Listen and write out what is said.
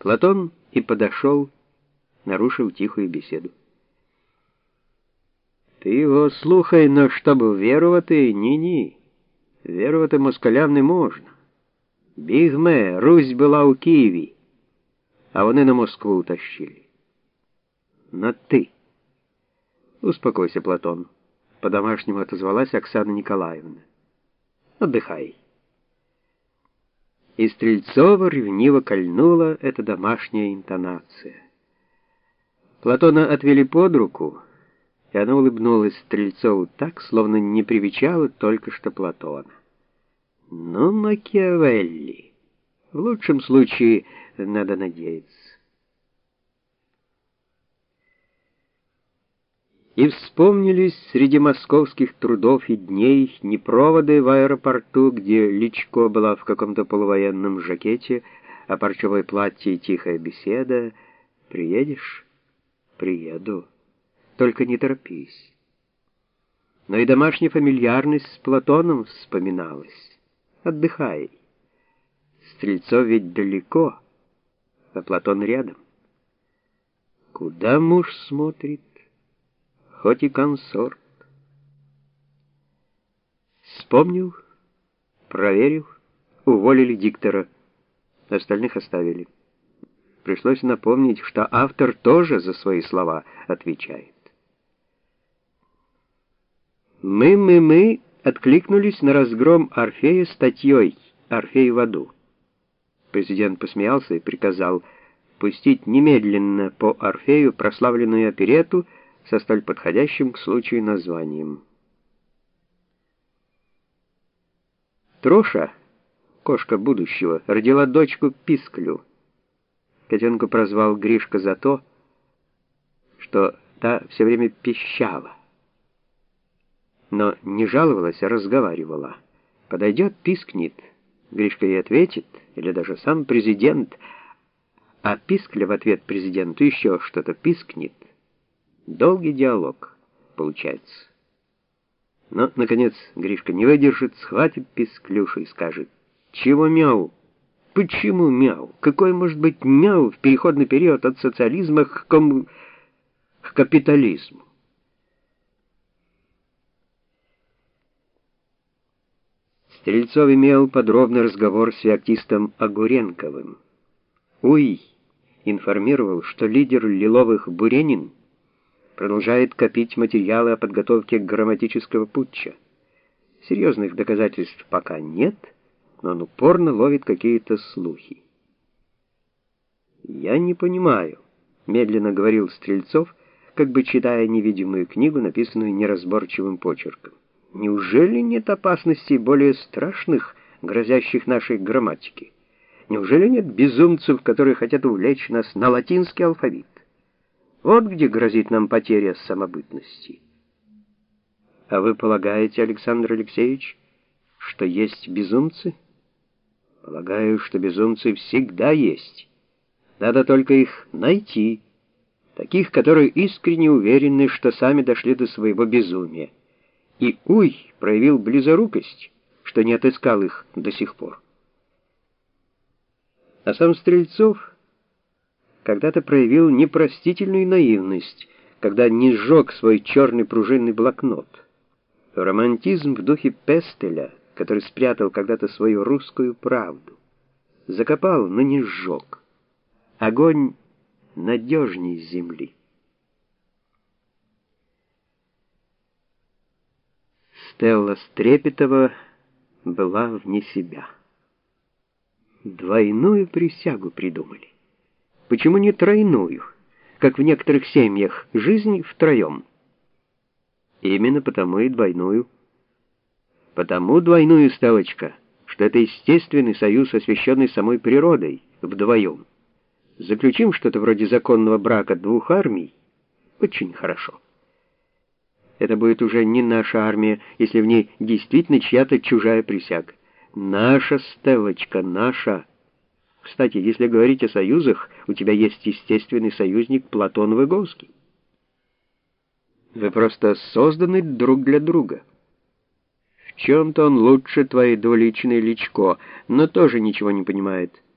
Платон и подошел, нарушив тихую беседу. Ти його слухай, но щоб вірувати, ні-ні. Вірувати москалям не можна. Бігме, Русь була у Києві, а вони на Москву утащили. На «ты». Успокойся, Платон. По-домашнему отозвалась Оксана Николаевна. Отдыхай. И Стрельцова ревниво кольнула эта домашняя интонация. Платона отвели под руку, и она улыбнулась Стрельцову так, словно не привечала только что Платона. Ну, Макиавелли. В лучшем случае надо надеяться. И вспомнились среди московских трудов и дней не проводы в аэропорту, где Личко была в каком-то полувоенном жакете, а парчевое платье и тихая беседа. «Приедешь?» «Приеду. Только не торопись». Но и домашняя фамильярность с Платоном вспоминалась. «Отдыхай. Стрельцов ведь далеко, а Платон рядом. Куда муж смотрит? Хоть и консорт». Вспомнил, проверил, уволили диктора, остальных оставили. Пришлось напомнить, что автор тоже за свои слова отвечает. Мы откликнулись на разгром Орфея статьей «Орфей в аду». Президент посмеялся и приказал пустить немедленно по Орфею прославленную оперетту со столь подходящим к случаю названием. Троша, кошка будущего, родила дочку Писклю. Котенку прозвал Гришка за то, что та все время пищала. Но не жаловалась, а разговаривала. Подойдет, пискнет, Гришка ей ответит, или даже сам президент, а Пискля в ответ президенту еще что-то пискнет. Долгий диалог получается. Но, наконец, Гришка не выдержит, схватит Писклюшу и скажет: «Чего мяу? Почему мяу? Какой может быть мяу в переходный период от социализма к капитализму?» Стрельцов имел подробный разговор с феоктистом Огуренковым. Уй информировал, что лидер Лиловых Буренин продолжает копить материалы о подготовке грамматического путча. Серьезных доказательств пока нет, но он упорно ловит какие-то слухи. «Я не понимаю», — медленно говорил Стрельцов, как бы читая невидимую книгу, написанную неразборчивым почерком. «Неужели нет опасностей более страшных, грозящих нашей грамматике? Неужели нет безумцев, которые хотят увлечь нас на латинский алфавит? Вот где грозит нам потеря самобытности». «А вы полагаете, Александр Алексеевич, что есть безумцы?» «Полагаю, что безумцы всегда есть. Надо только их найти. Таких, которые искренне уверены, что сами дошли до своего безумия. И Уй проявил близорукость, что не отыскал их до сих пор». А сам Стрельцов когда-то проявил непростительную наивность, когда не сжег свой черный пружинный блокнот. Романтизм в духе Пестеля, который спрятал когда-то свою русскую правду. Закопал, но не сжег. Огонь надежней земли. Стелла Стрепетова была вне себя. Двойную присягу придумали. Почему не тройную, как в некоторых семьях, жизнь втроем? Именно потому и двойную. Потому двойную, Стеллочка, что это естественный союз, освященный самой природой, вдвоем. Заключим что-то вроде законного брака двух армий. Очень хорошо. Это будет уже не наша армия, если в ней действительно чья-то чужая присяга. Наша, Стеллочка, наша. Кстати, если говорить о союзах, у тебя есть естественный союзник Платон Выговский. Вы просто созданы друг для друга. В чем-то он лучше твоей двуличной Личко, но тоже ничего не понимает.